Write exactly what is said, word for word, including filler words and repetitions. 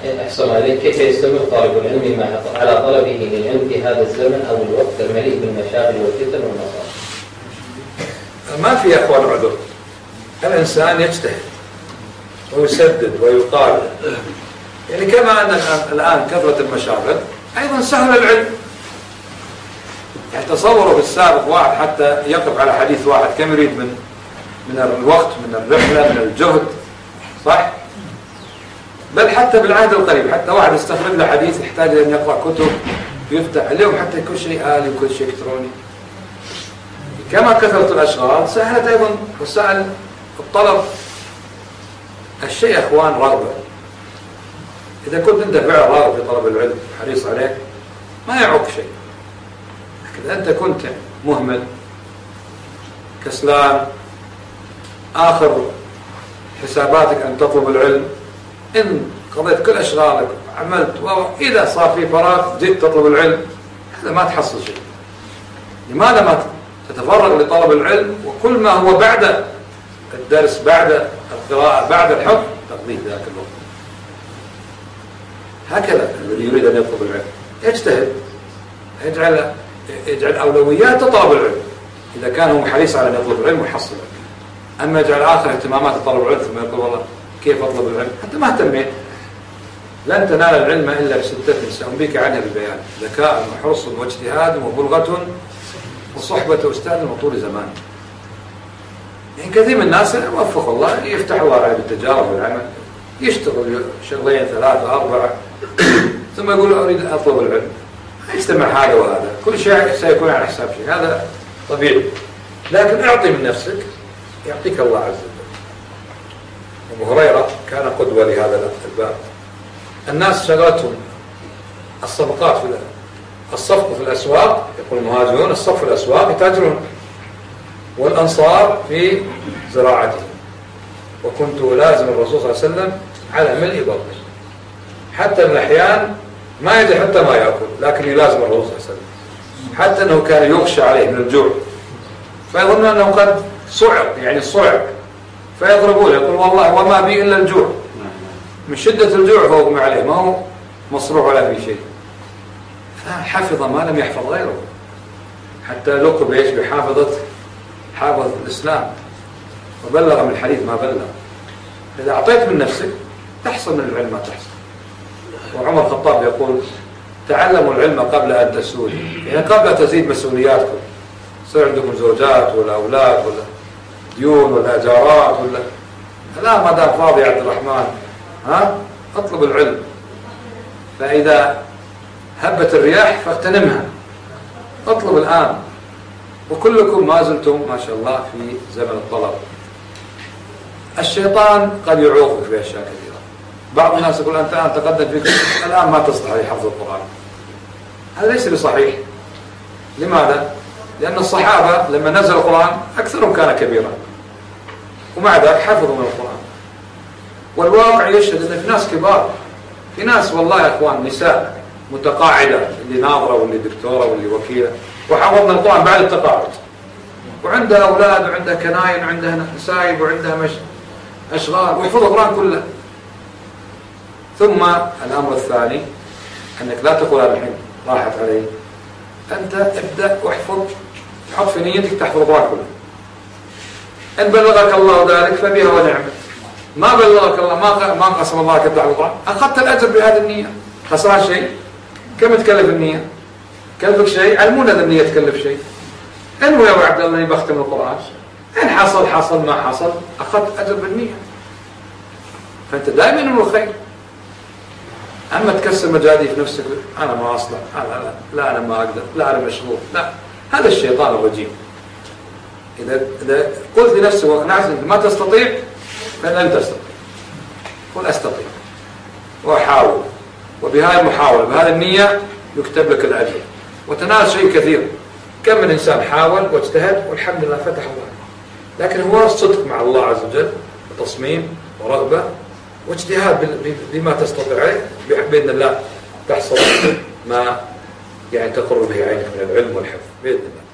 أحسن عليك، كيف يستمر طالب العلم مع على طلبه للعلم في هذا الزمن أو الوقت المليء بالمشاغل والفتن والمصائب؟ ما في يا أخوان عذر، الإنسان يجتهد ويسدد ويقارب، يعني كما أن الآن كثرة المشاغل أيضا سهل العلم. يعني تصوروا في السابق واحد حتى يقف على حديث واحد كم يريد من من الوقت، من الرحلة، من الجهد، صح؟ بل حتى بالعهد القريب حتى واحد يستخرج له حديث يحتاج أن يقرأ كتب يفتح اليوم، حتى كل شيء آلي وكل شيء إلكتروني. كما كثرت الأشغال سهلت أيضا وسائل الطلب. الشيء يا أخوان رغبة. إذا كنت أنت فعلا راغب في طلب العلم حريص عليه ما يعوق شيء، لكن أنت كنت مهمل كسلان آخر حساباتك أن تطلب العلم، إن قضيت كل أشغالك عملت وإذا صار في فراغ جيت تطلب العلم، هذا ما تحصل شيء. لماذا ما تتفرغ لطلب العلم وكل ما هو بعد الدرس بعد القراءة بعد الحفظ تقضيه ذاك الوقت؟ هكذا الذي يريد أن يطلب العلم يجتهد، يجعل يجعل أولويات طلب العلم إذا كان هو حريص على أن يطلب العلم ويحصل العلم. أما يجعل آخر اهتمامات طلب العلم ثم يقول والله كيف أطلب العلم؟ أنت ما اهتميت. لن تنال العلم إلا بستة سأنبيك عنها بالبيان: ذكاء وحرص واجتهاد وبلغة وصحبة أستاذ وطول زمان. يعني كثير من الناس وفق الله يفتح الله عليه بالتجارب والعمل، يشتغل شغلين ثلاثة أربعة ثم يقول أريد أطلب العلم، يجتمع هذا وهذا، كل شيء سيكون على حساب شيء، هذا طبيعي. لكن أعطي من نفسك يعطيك الله عز وجل. أبو هريرة كان قدوة لهذا الباب. الناس شغلتهم الصفقات في الصفق في الأسواق، يقول المهاجرون الصف في الأسواق يتاجرون، والأنصار في زراعتهم. وكنت لازم الرسول صلى الله عليه وسلم على ملء بطنه، حتى من الأحيان ما يدري حتى ما يأكل، لكن يلازم الرسول صلى الله عليه وسلم، حتى أنه كان يغشى عليه من الجوع فيظن أنه قد صعق، يعني صعق، فيضربون يقول والله وما بي إلا الجوع. من شدة الجوع هو أغمى عليه، ما هو مصروع ولا في شيء. فحفظ ما لم يحفظ غيره، حتى لقب ايش بحافظة حافظ الإسلام، وبلغ من الحديث ما بلغ. إذا أعطيت من نفسك تحصل من العلم ما تحصل. وعمر الخطاب يقول تعلموا العلم قبل أن تسودوا، يعني قبل تزيد مسؤولياتكم، صار عندكم زوجات ولا أولاد ولا ديون ولا إجارات ولا لا، ما دام فاضي يا عبد الرحمن ها اطلب العلم. فإذا هبت الرياح فاغتنمها، اطلب الآن. وكلكم ما زلتم ما شاء الله في زمن الطلب. الشيطان قد يعوقك في أشياء كثيرة. بعض الناس يقول أنت الآن تقدم فيك الآن ما تصلح لحفظ القرآن، هذا ليس بصحيح. لماذا؟ لأن الصحابة لما نزل القرآن أكثرهم كان كبيرا ومع ذلك حفظوا من القرآن. والواقع يشهد أن في ناس كبار، في ناس والله يا أخوان نساء متقاعدة، اللي ناظرة واللي دكتورة واللي وكيلة، وحفظنا القرآن بعد التقاعد، وعندها أولاد وعندها كناين وعندها نسايب وعندها مش أشغال ويحفظ القرآن كله. ثم الأمر الثاني أنك لا تقول هذا الحين راحت علي، أنت ابدأ واحفظ، حط في نيتك تحفظ القرآن كله. إن بلغك الله ذلك فبها ونعمت، ما بلغك الله ما ما قسم الله لك تحفظ القرآن أخذت الأجر بهذه النية. خسران شيء؟ كم تكلف النية؟ كلفك شيء؟ علمونا هذا النية تكلف شيء. انوي يا ابو عبد الله اني بختم القرآن، إن حصل حصل، ما حصل أخذت أجر بالنية. فأنت دائما انوي الخير. أما تكسر مجادي في نفسك أنا ما أصلح، لا لا لا أنا ما أقدر، لا أنا مشغول، لا، هذا الشيطان الرجيم. إذا إذا قلت لنفسك واقنعت أنك ما تستطيع فلن تستطيع. قل أستطيع وأحاول، وبهذه المحاولة بهذه النية يكتب لك الأجر وتنال شيء كثير. كم من إنسان حاول واجتهد والحمد لله فتح الله، لكن هو الصدق مع الله عز وجل وتصميم ورغبة واجتهاد بما تستطيع عليه، بإذن الله تحصل ما يعني تقر به عينك من العلم والحفظ بإذن الله.